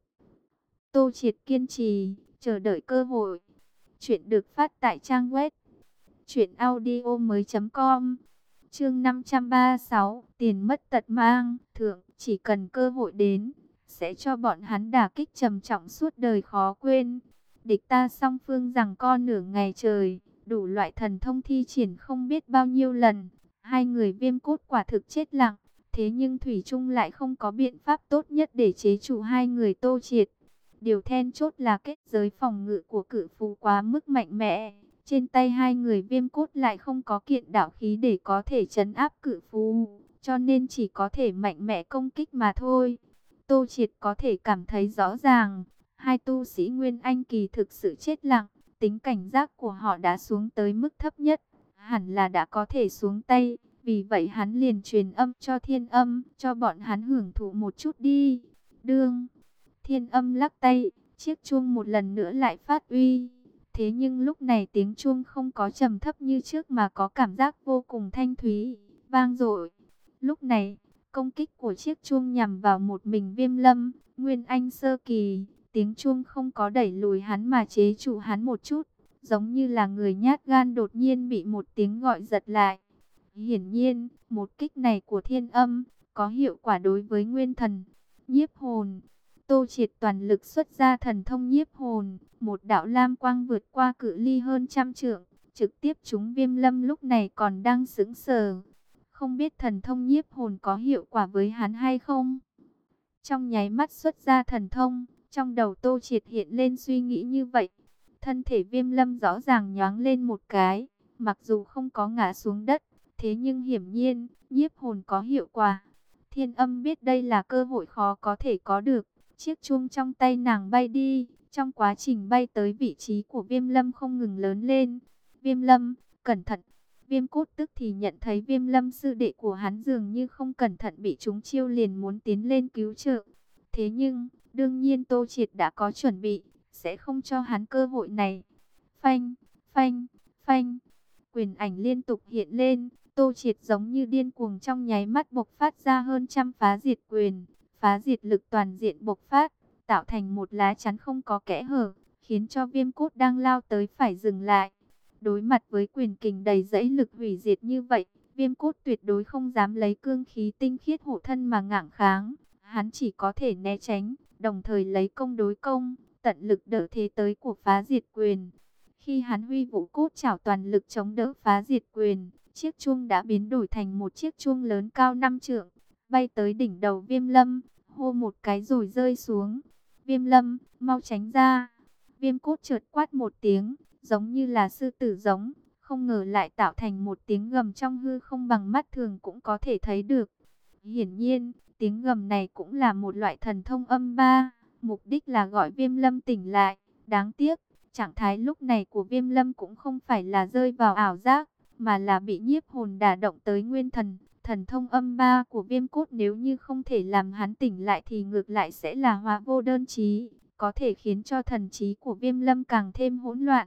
Tô Triệt kiên trì, chờ đợi cơ hội. Chuyện được phát tại trang web truyện audio mới chấm com. Chương năm trăm ba mươi sáu, tiền mất tật mang. Thượng, chỉ cần cơ hội đến, sẽ cho bọn hắn đả kích trầm trọng suốt đời khó quên. Địch ta song phương giằng co nửa ngày trời, đủ loại thần thông thi triển không biết bao nhiêu lần. Hai người Viêm Cốt quả thực chết lặng, thế nhưng thủy chung lại không có biện pháp tốt nhất để chế trụ hai người Tô Triệt. Điều then chốt là kết giới phòng ngự của cự phú quá mức mạnh mẽ. Trên tay hai người Viêm Cốt lại không có kiện đạo khí để có thể trấn áp cự phú, cho nên chỉ có thể mạnh mẽ công kích mà thôi. Tô Triệt có thể cảm thấy rõ ràng, hai tu sĩ Nguyên Anh Kỳ thực sự chết lặng, tính cảnh giác của họ đã xuống tới mức thấp nhất, hẳn là đã có thể xuống tay. Vì vậy hắn liền truyền âm cho Thiên Âm, cho bọn hắn hưởng thụ một chút đi. Đương, Thiên Âm lắc tay, chiếc chuông một lần nữa lại phát uy. Thế nhưng lúc này tiếng chuông không có trầm thấp như trước mà có cảm giác vô cùng thanh thúy, vang dội. Lúc này, công kích của chiếc chuông nhằm vào một mình Viêm Lâm, Nguyên Anh sơ kỳ. Tiếng chuông không có đẩy lùi hắn mà chế trụ hắn một chút, giống như là người nhát gan đột nhiên bị một tiếng gọi giật lại. Hiển nhiên, một kích này của Thiên Âm có hiệu quả đối với nguyên thần, nhiếp hồn. Tô Triệt toàn lực xuất ra thần thông nhiếp hồn, một đạo lam quang vượt qua cự ly hơn trăm trượng, trực tiếp trúng Viêm Lâm lúc này còn đang sững sờ. Không biết thần thông nhiếp hồn có hiệu quả với hắn hay không? Trong nháy mắt xuất ra thần thông, trong đầu Tô Triệt hiện lên suy nghĩ như vậy. Thân thể Viêm Lâm rõ ràng nhoáng lên một cái, mặc dù không có ngã xuống đất, thế nhưng hiển nhiên, nhiếp hồn có hiệu quả. Thiên Âm biết đây là cơ hội khó có thể có được. Chiếc chuông trong tay nàng bay đi, trong quá trình bay tới vị trí của Viêm Lâm không ngừng lớn lên. Viêm Lâm, cẩn thận! Viêm Cốt tức thì nhận thấy Viêm Lâm sư đệ của hắn dường như không cẩn thận bị trúng chiêu, liền muốn tiến lên cứu trợ. Thế nhưng, đương nhiên Tô Triệt đã có chuẩn bị, sẽ không cho hắn cơ hội này. Phanh, phanh, phanh, quyền ảnh liên tục hiện lên, Tô Triệt giống như điên cuồng trong nháy mắt bộc phát ra hơn trăm phá diệt quyền. Phá diệt lực toàn diện bộc phát, tạo thành một lá chắn không có kẽ hở, khiến cho Viêm Cốt đang lao tới phải dừng lại. Đối mặt với quyền kình đầy dẫy lực hủy diệt như vậy, Viêm Cốt tuyệt đối không dám lấy cương khí tinh khiết hộ thân mà ngạng kháng. Hắn chỉ có thể né tránh, đồng thời lấy công đối công, tận lực đỡ thế tới của phá diệt quyền. Khi hắn huy vũ cốt chảo toàn lực chống đỡ phá diệt quyền, chiếc chuông đã biến đổi thành một chiếc chuông lớn cao năm trượng, bay tới đỉnh đầu Viêm Lâm, hô một cái rồi rơi xuống. Viêm Lâm, mau tránh ra! Viêm Cốt chợt quát một tiếng, giống như là sư tử giống, không ngờ lại tạo thành một tiếng gầm trong hư không bằng mắt thường cũng có thể thấy được. Hiển nhiên, tiếng gầm này cũng là một loại thần thông âm ba, mục đích là gọi Viêm Lâm tỉnh lại. Đáng tiếc, trạng thái lúc này của Viêm Lâm cũng không phải là rơi vào ảo giác, mà là bị nhiếp hồn đả động tới nguyên thần. Thần thông âm ba của Viêm Cốt nếu như không thể làm hắn tỉnh lại thì ngược lại sẽ là hóa vô đơn trí, có thể khiến cho thần trí của Viêm Lâm càng thêm hỗn loạn.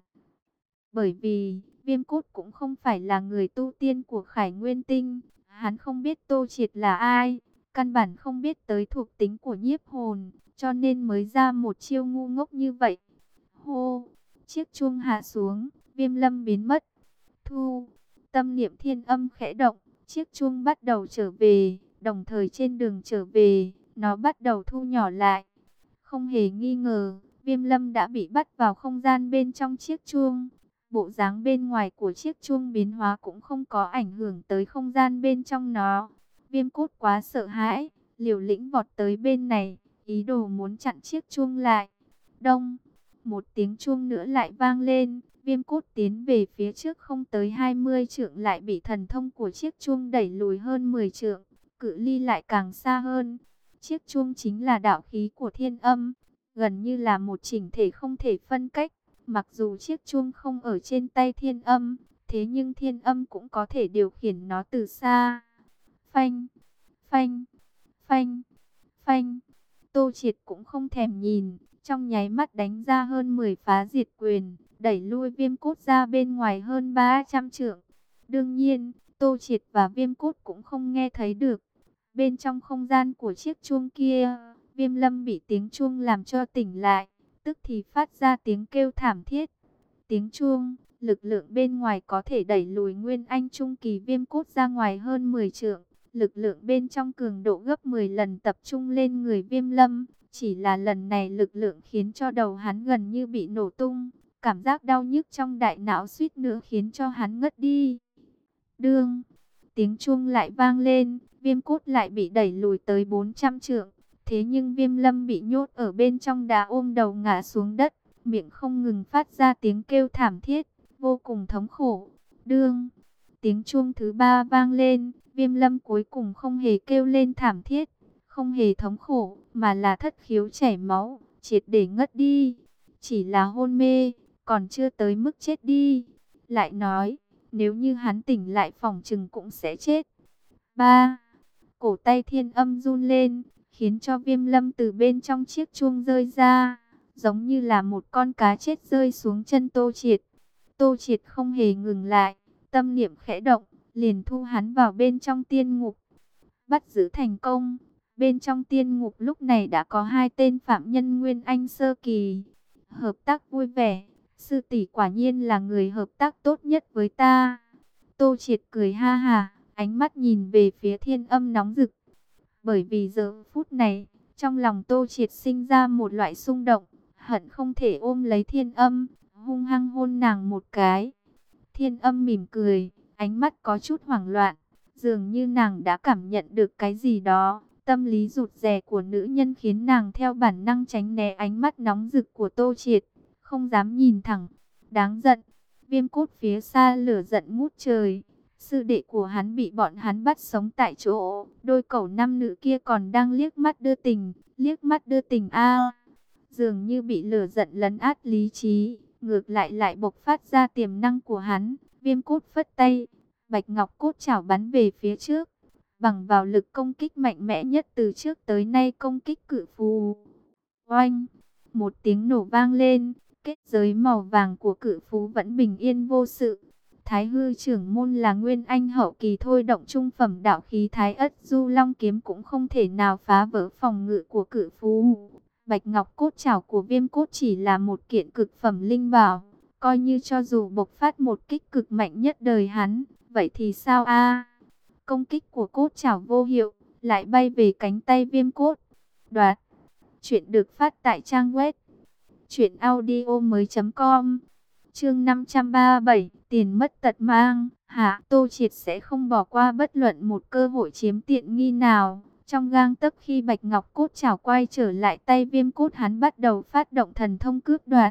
Bởi vì, Viêm Cốt cũng không phải là người tu tiên của Khải Nguyên Tinh, hắn không biết Tô Triệt là ai, căn bản không biết tới thuộc tính của nhiếp hồn, cho nên mới ra một chiêu ngu ngốc như vậy. Hô, chiếc chuông hạ xuống, Viêm Lâm biến mất. Thu, tâm niệm Thiên Âm khẽ động. Chiếc chuông bắt đầu trở về, đồng thời trên đường trở về, nó bắt đầu thu nhỏ lại. Không hề nghi ngờ, Viêm Lâm đã bị bắt vào không gian bên trong chiếc chuông. Bộ dáng bên ngoài của chiếc chuông biến hóa cũng không có ảnh hưởng tới không gian bên trong nó. Viêm Cốt quá sợ hãi, liều lĩnh vọt tới bên này, ý đồ muốn chặn chiếc chuông lại. Đông, một tiếng chuông nữa lại vang lên. Viêm Cốt tiến về phía trước không tới hai mươi trượng lại bị thần thông của chiếc chuông đẩy lùi hơn mười trượng, cự ly lại càng xa hơn. Chiếc chuông chính là đạo khí của Thiên Âm, gần như là một chỉnh thể không thể phân cách. Mặc dù chiếc chuông không ở trên tay Thiên Âm, thế nhưng Thiên Âm cũng có thể điều khiển nó từ xa. Phanh, phanh, phanh, phanh. Tô Triệt cũng không thèm nhìn, trong nháy mắt đánh ra hơn mười phá diệt quyền. đẩy lui Viêm Cốt ra bên ngoài hơn ba trăm trượng. Đương nhiên, Tô Triệt và Viêm Cốt cũng không nghe thấy được. Bên trong không gian của chiếc chuông kia, Viêm Lâm bị tiếng chuông làm cho tỉnh lại, tức thì phát ra tiếng kêu thảm thiết. Tiếng chuông, lực lượng bên ngoài có thể đẩy lùi Nguyên Anh Trung Kỳ Viêm Cốt ra ngoài hơn mười trượng. Lực lượng bên trong cường độ gấp mười lần tập trung lên người Viêm Lâm. Chỉ là lần này lực lượng khiến cho đầu hắn gần như bị nổ tung. Cảm giác đau nhức trong đại não suýt nữa khiến cho hắn ngất đi. Đương, tiếng chuông lại vang lên, Viêm Cốt lại bị đẩy lùi tới bốn trăm trượng. Thế nhưng Viêm Lâm bị nhốt ở bên trong đá ôm đầu ngã xuống đất, miệng không ngừng phát ra tiếng kêu thảm thiết, vô cùng thống khổ. Đương, tiếng chuông thứ ba vang lên, Viêm Lâm cuối cùng không hề kêu lên thảm thiết, không hề thống khổ, mà là thất khiếu chảy máu, triệt để ngất đi. Chỉ là hôn mê, còn chưa tới mức chết đi. Lại nói, nếu như hắn tỉnh lại phỏng chừng cũng sẽ chết. Ba, cổ tay Thiên Âm run lên, khiến cho Viêm Lâm từ bên trong chiếc chuông rơi ra, giống như là một con cá chết rơi xuống chân Tô Triệt. Tô Triệt không hề ngừng lại, tâm niệm khẽ động, liền thu hắn vào bên trong tiên ngục. Bắt giữ thành công, bên trong tiên ngục lúc này đã có hai tên phạm nhân Nguyên Anh sơ kỳ. Hợp tác vui vẻ, sư tỷ quả nhiên là người hợp tác tốt nhất với ta. Tô Triệt cười ha ha, ánh mắt nhìn về phía Thiên Âm nóng rực. Bởi vì giờ phút này, trong lòng Tô Triệt sinh ra một loại xung động, hận không thể ôm lấy Thiên Âm, hung hăng hôn nàng một cái. Thiên Âm mỉm cười, ánh mắt có chút hoảng loạn, dường như nàng đã cảm nhận được cái gì đó. Tâm lý rụt rè của nữ nhân khiến nàng theo bản năng tránh né ánh mắt nóng rực của Tô Triệt, không dám nhìn thẳng. Đáng giận, Viêm Cốt phía xa lửa giận ngút trời. Sư đệ của hắn bị bọn hắn bắt sống tại chỗ, đôi cẩu nam nữ kia còn đang liếc mắt đưa tình, liếc mắt đưa tình a. Dường như bị lửa giận lấn át lý trí, ngược lại lại bộc phát ra tiềm năng của hắn. Viêm Cốt phất tay, bạch ngọc cốt chảo bắn về phía trước, bằng vào lực công kích mạnh mẽ nhất từ trước tới nay công kích cự phù. Oanh, một tiếng nổ vang lên, kết giới màu vàng của cự phú vẫn bình yên vô sự. Thái hư trưởng môn là Nguyên Anh hậu kỳ thôi động trung phẩm đạo khí Thái Ất Du Long kiếm cũng không thể nào phá vỡ phòng ngự của cự phú. Bạch ngọc cốt chảo của Viêm Cốt chỉ là một kiện cực phẩm linh bảo, coi như cho dù bộc phát một kích cực mạnh nhất đời hắn, vậy thì sao a? Công kích của cốt chảo vô hiệu, lại bay về cánh tay Viêm Cốt. Đoạt. Chuyện được phát tại trang web truyện audio mới.com. Chương năm trăm ba mươi bảy, tiền mất tật mang. Hạ, Tô Triệt sẽ không bỏ qua bất luận một cơ hội chiếm tiện nghi nào. Trong gang tấc khi Bạch Ngọc Cốt chảo quay trở lại tay Viêm Cốt, hắn bắt đầu phát động thần thông cướp đoạt.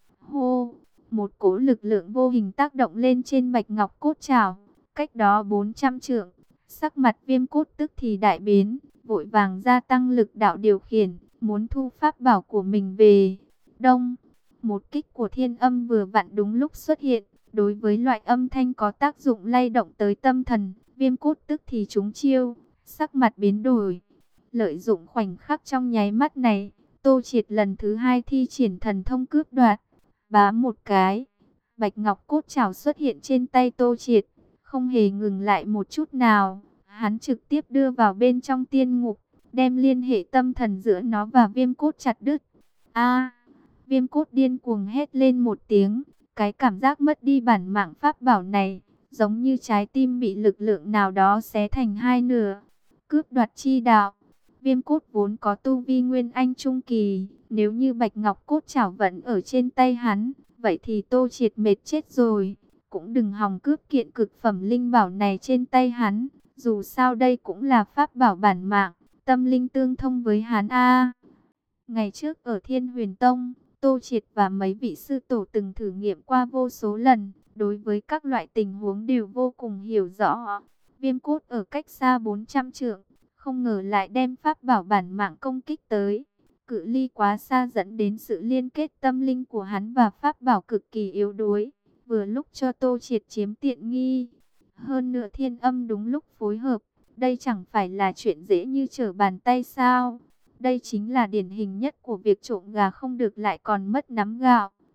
Hô, một cỗ lực lượng vô hình tác động lên trên Bạch Ngọc Cốt chảo, cách đó bốn trăm trượng. Sắc mặt Viêm Cốt tức thì đại biến, vội vàng gia tăng lực đạo điều khiển, muốn thu pháp bảo của mình về. Đông, một kích của Thiên Âm vừa vặn đúng lúc xuất hiện, đối với loại âm thanh có tác dụng lay động tới tâm thần, Viêm Cốt tức thì trúng chiêu, sắc mặt biến đổi. Lợi dụng khoảnh khắc trong nháy mắt này, Tô Triệt lần thứ hai thi triển thần thông cướp đoạt. Bá một cái, Bạch Ngọc Cốt chảo xuất hiện trên tay Tô Triệt, không hề ngừng lại một chút nào, hắn trực tiếp đưa vào bên trong tiên ngục, đem liên hệ tâm thần giữa nó và Viêm Cốt chặt đứt. A! Viêm Cốt điên cuồng hét lên một tiếng, cái cảm giác mất đi bản mạng pháp bảo này, giống như trái tim bị lực lượng nào đó xé thành hai nửa. Cướp đoạt chi đạo, Viêm Cốt vốn có tu vi Nguyên Anh Trung Kỳ, nếu như Bạch Ngọc Cốt chảo vẫn ở trên tay hắn, vậy thì Tô Triệt mệt chết rồi, cũng đừng hòng cướp kiện cực phẩm linh bảo này trên tay hắn, dù sao đây cũng là pháp bảo bản mạng, tâm linh tương thông với hắn a. Ngày trước ở Thiên Huyền Tông, Tô Triệt và mấy vị sư tổ từng thử nghiệm qua vô số lần, đối với các loại tình huống đều vô cùng hiểu rõ. Viêm Cốt ở cách xa bốn trăm trượng, không ngờ lại đem pháp bảo bản mạng công kích tới. Cự ly quá xa dẫn đến sự liên kết tâm linh của hắn và pháp bảo cực kỳ yếu đuối, vừa lúc cho Tô Triệt chiếm tiện nghi. Hơn nữa Thiên Âm đúng lúc phối hợp, đây chẳng phải là chuyện dễ như trở bàn tay sao? Đây chính là điển hình nhất của việc trộm gà không được lại còn mất nắm gạo.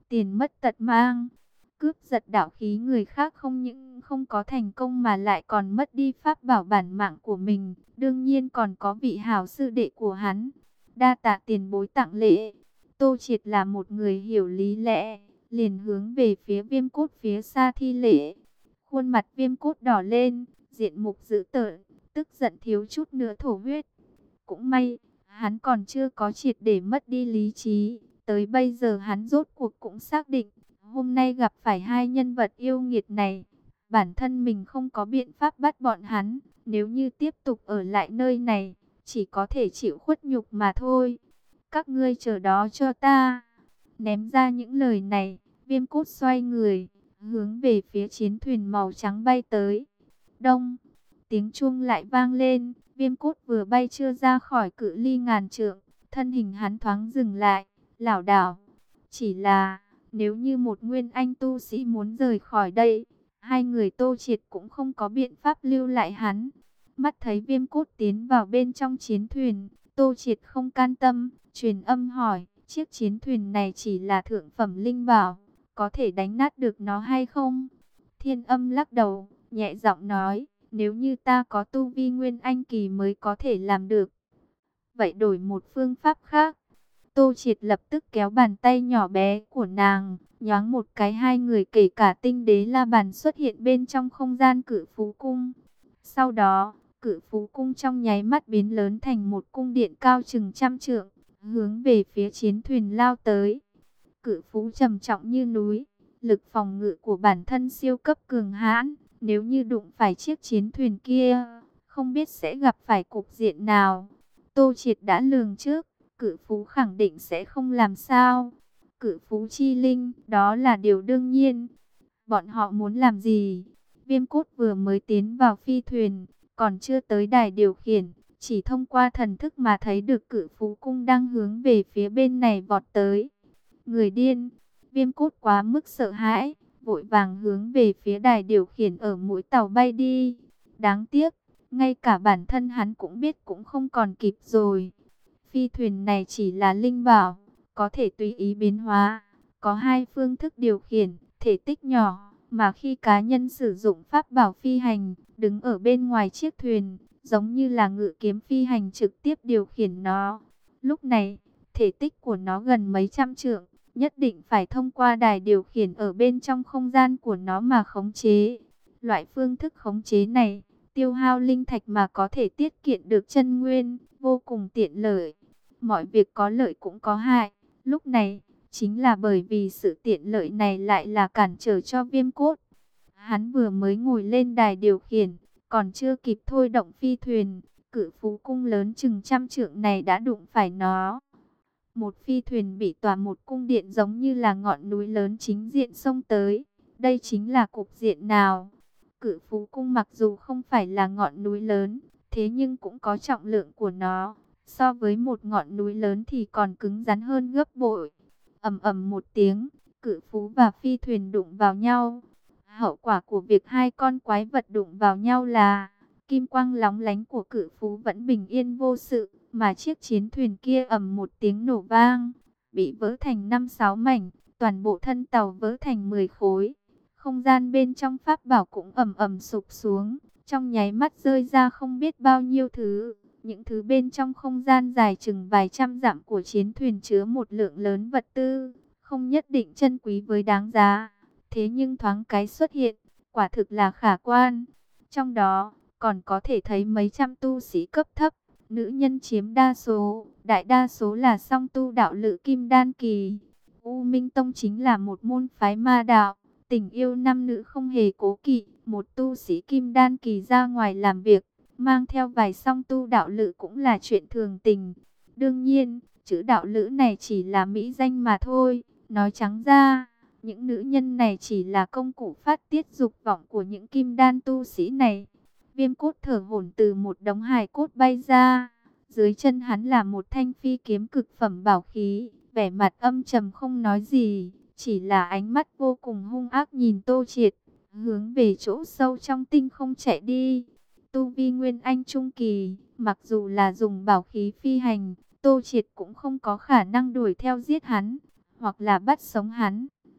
tiền mất tật mang. Cướp giật đạo khí người khác không những không có thành công mà lại còn mất đi pháp bảo bản mạng của mình. Đương nhiên còn có vị hảo sư đệ của hắn. Đa tạ tiền bối tặng lễ. Tô Triệt là một người hiểu lý lẽ, liền hướng về phía Viêm Cốt phía xa thi lễ. Khuôn mặt Viêm Cốt đỏ lên, diện mục dữ tợn, tức giận thiếu chút nữa thổ huyết. Cũng may, hắn còn chưa có triệt để mất đi lý trí. Tới bây giờ hắn rốt cuộc cũng xác định, hôm nay gặp phải hai nhân vật yêu nghiệt này, bản thân mình không có biện pháp bắt bọn hắn. Nếu như tiếp tục ở lại nơi này, chỉ có thể chịu khuất nhục mà thôi. Các ngươi chờ đó cho ta. Ném ra những lời này, Viêm Cốt xoay người, hướng về phía chiến thuyền màu trắng bay tới. Đông, tiếng chuông lại vang lên. Viêm Cốt vừa bay chưa ra khỏi cự ly ngàn trượng, thân hình hắn thoáng dừng lại, lảo đảo. Chỉ là, nếu như một nguyên anh tu sĩ muốn rời khỏi đây, hai người Tô Triệt cũng không có biện pháp lưu lại hắn. Mắt thấy Viêm Cốt tiến vào bên trong chiến thuyền, Tô Triệt không can tâm, truyền âm hỏi, chiếc chiến thuyền này chỉ là thượng phẩm linh bảo, có thể đánh nát được nó hay không? Thiên Âm lắc đầu, nhẹ giọng nói, nếu như ta có tu vi nguyên anh kỳ mới có thể làm được. Vậy đổi một phương pháp khác. Tô Triệt lập tức kéo bàn tay nhỏ bé của nàng, nhoáng một cái, hai người kể cả tinh đế la bàn xuất hiện bên trong không gian Cự Phú Cung. Sau đó, Cự Phú Cung trong nháy mắt biến lớn thành một cung điện cao chừng trăm trượng, hướng về phía chiến thuyền lao tới. Cự Phú trầm trọng như núi, lực phòng ngự của bản thân siêu cấp cường hãn, nếu như đụng phải chiếc chiến thuyền kia, không biết sẽ gặp phải cục diện nào. Tô Triệt đã lường trước, Cự Phú khẳng định sẽ không làm sao. Cự Phú chi linh, đó là điều đương nhiên. Bọn họ muốn làm gì? Viêm Cốt vừa mới tiến vào phi thuyền, còn chưa tới đài điều khiển, chỉ thông qua thần thức mà thấy được Cự Phú cung đang hướng về phía bên này vọt tới. Người điên! Viêm Cốt quá mức sợ hãi, vội vàng hướng về phía đài điều khiển ở mũi tàu bay đi. Đáng tiếc, ngay cả bản thân hắn cũng biết cũng không còn kịp rồi. Phi thuyền này chỉ là linh bảo, có thể tùy ý biến hóa, có hai phương thức điều khiển, thể tích nhỏ, mà khi cá nhân sử dụng pháp bảo phi hành, đứng ở bên ngoài chiếc thuyền, giống như là ngự kiếm phi hành trực tiếp điều khiển nó. Lúc này, thể tích của nó gần mấy trăm trượng, nhất định phải thông qua đài điều khiển ở bên trong không gian của nó mà khống chế. Loại phương thức khống chế này, tiêu hao linh thạch mà có thể tiết kiệm được chân nguyên, vô cùng tiện lợi. Mọi việc có lợi cũng có hại. Lúc này, chính là bởi vì sự tiện lợi này lại là cản trở cho Viêm Cốt. Hắn vừa mới ngồi lên đài điều khiển, còn chưa kịp thôi động phi thuyền, Cự Phú cung lớn chừng trăm trượng này đã đụng phải nó. Một phi thuyền bị tòa một cung điện giống như là ngọn núi lớn chính diện xông tới. Đây chính là cục diện nào? Cự Phú cung mặc dù không phải là ngọn núi lớn, thế nhưng cũng có trọng lượng của nó. So với một ngọn núi lớn thì còn cứng rắn hơn gấp bội. Ầm ầm một tiếng, Cự Phú và phi thuyền đụng vào nhau. Hậu quả của việc hai con quái vật đụng vào nhau là kim quang lóng lánh của Cự Phú vẫn bình yên vô sự, mà chiếc chiến thuyền kia ầm một tiếng nổ vang, bị vỡ thành năm sáu mảnh, toàn bộ thân tàu vỡ thành mười khối. Không gian bên trong pháp bảo cũng ầm ầm sụp xuống, trong nháy mắt rơi ra không biết bao nhiêu thứ. Những thứ bên trong không gian dài chừng vài trăm dặm của chiến thuyền chứa một lượng lớn vật tư, không nhất định chân quý với đáng giá. Thế nhưng thoáng cái xuất hiện, quả thực là khả quan. Trong đó, còn có thể thấy mấy trăm tu sĩ cấp thấp, nữ nhân chiếm đa số, đại đa số là song tu đạo lữ kim đan kỳ. U Minh Tông chính là một môn phái ma đạo, tình yêu nam nữ không hề cố kỵ. Một tu sĩ kim đan kỳ ra ngoài làm việc, mang theo vài song tu đạo lữ cũng là chuyện thường tình. Đương nhiên, chữ đạo lữ này chỉ là mỹ danh mà thôi. Nói trắng ra, những nữ nhân này chỉ là công cụ phát tiết dục vọng của những kim đan tu sĩ này. Viêm Cốt thở hổn từ một đống hài cốt bay ra. Dưới chân hắn là một thanh phi kiếm cực phẩm bảo khí, vẻ mặt âm trầm không nói gì, chỉ là ánh mắt vô cùng hung ác nhìn Tô Triệt, hướng về chỗ sâu trong tinh không chạy đi. Tu vi nguyên anh trung kỳ, mặc dù là dùng bảo khí phi hành, Tô Triệt cũng không có khả năng đuổi theo giết hắn, hoặc là bắt sống hắn.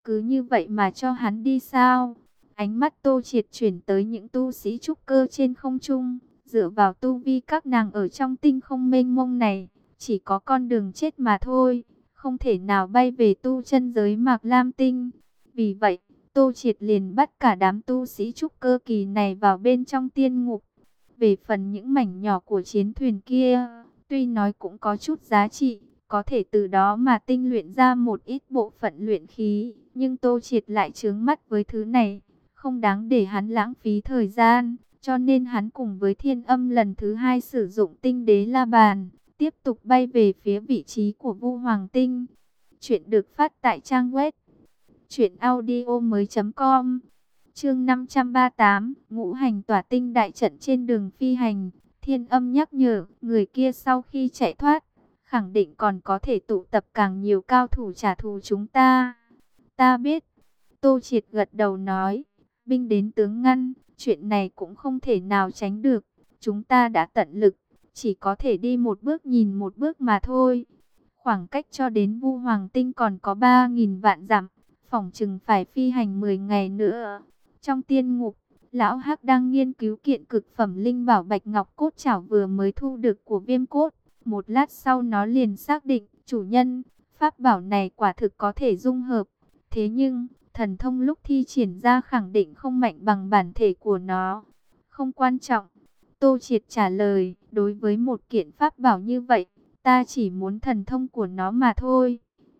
Cứ như vậy mà cho hắn đi sao? Ánh mắt Tô Triệt chuyển tới những tu sĩ trúc cơ trên không trung. Dựa vào tu vi các nàng ở trong tinh không mênh mông này, chỉ có con đường chết mà thôi, không thể nào bay về tu chân giới Mạc Lam Tinh. Vì vậy, Tô Triệt liền bắt cả đám tu sĩ trúc cơ kỳ này vào bên trong tiên ngục. Về phần những mảnh nhỏ của chiến thuyền kia, tuy nói cũng có chút giá trị, có thể từ đó mà tinh luyện ra một ít bộ phận luyện khí, nhưng Tô Triệt lại chướng mắt với thứ này, không đáng để hắn lãng phí thời gian, cho nên hắn cùng với Thiên Âm lần thứ hai sử dụng tinh đế la bàn, tiếp tục bay về phía vị trí của Vu Hoàng Tinh. Chuyện được phát tại trang web truyện audio mới chấm com. Chương năm trăm ba mươi tám, ngũ hành tỏa tinh đại trận trên đường phi hành. Thiên Âm nhắc nhở, người kia sau khi chạy thoát, khẳng định còn có thể tụ tập càng nhiều cao thủ trả thù chúng ta. Ta biết. Tô Triệt gật đầu nói, binh đến tướng ngăn, chuyện này cũng không thể nào tránh được. Chúng ta đã tận lực, chỉ có thể đi một bước nhìn một bước mà thôi. Khoảng cách cho đến Vu Hoàng Tinh còn có ba nghìn vạn dặm, phỏng chừng phải phi hành mười ngày nữa. Trong tiên ngục, Lão Hắc đang nghiên cứu kiện cực phẩm linh bảo Bạch Ngọc Cốt Chảo vừa mới thu được của Viêm Cốt. Một lát sau nó liền xác định, chủ nhân, pháp bảo này quả thực có thể dung hợp. Thế nhưng, thần thông lúc thi triển ra khẳng định không mạnh bằng bản thể của nó. Không quan trọng. Tô Triệt trả lời, đối với một kiện pháp bảo như vậy, ta chỉ muốn thần thông của nó mà thôi.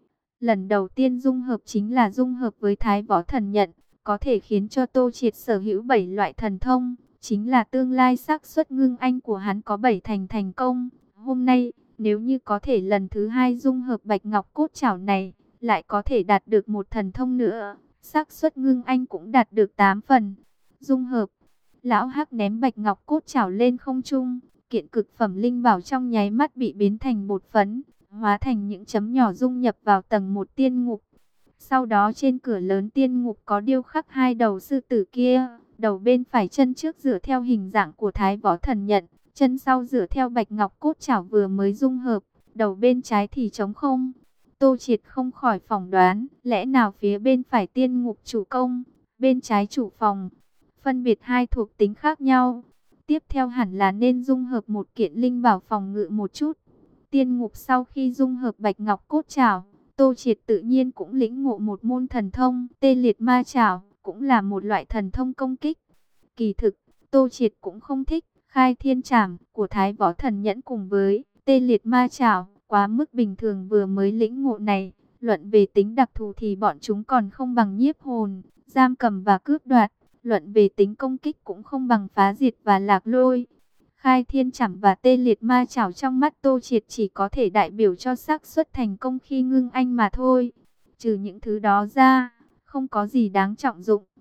Lần đầu tiên dung hợp chính là dung hợp với Thái Võ Thần Nhận, có thể khiến cho Tô Triệt sở hữu bảy loại thần thông, chính là tương lai xác suất ngưng anh của hắn có bảy thành thành công. Hôm nay, nếu như có thể lần thứ hai dung hợp Bạch Ngọc Cốt Chảo này, lại có thể đạt được một thần thông nữa, xác suất ngưng anh cũng đạt được tám phần. Dung hợp, Lão Hắc ném Bạch Ngọc Cốt Chảo lên không trung, kiện cực phẩm linh bảo trong nháy mắt bị biến thành bột phấn, hóa thành những chấm nhỏ dung nhập vào tầng một tiên ngục. Sau đó trên cửa lớn tiên ngục có điêu khắc hai đầu sư tử kia, đầu bên phải chân trước dựa theo hình dạng của Thái Võ Thần Nhận, chân sau dựa theo Bạch Ngọc Cốt Chảo vừa mới dung hợp, đầu bên trái thì trống không. Tô Triệt không khỏi phỏng đoán, lẽ nào phía bên phải tiên ngục chủ công, bên trái chủ phòng, phân biệt hai thuộc tính khác nhau. Tiếp theo hẳn là nên dung hợp một kiện linh bảo phòng ngự một chút. Tiên ngục sau khi dung hợp Bạch Ngọc Cốt Chảo, Tô Triệt tự nhiên cũng lĩnh ngộ một môn thần thông, Tê Liệt Ma Chảo, cũng là một loại thần thông công kích. Kỳ thực, Tô Triệt cũng không thích Khai Thiên Trảm của Thái Võ Thần Nhẫn cùng với Tê Liệt Ma Chảo, quá mức bình thường vừa mới lĩnh ngộ này. Luận về tính đặc thù thì bọn chúng còn không bằng nhiếp hồn, giam cầm và cướp đoạt. Luận về tính công kích cũng không bằng phá diệt và lạc lôi. Khai Thiên Trảm và Tê Liệt Ma Chảo trong mắt Tô Triệt chỉ có thể đại biểu cho xác suất thành công khi ngưng anh mà thôi. Trừ những thứ đó ra, không có gì đáng trọng dụng.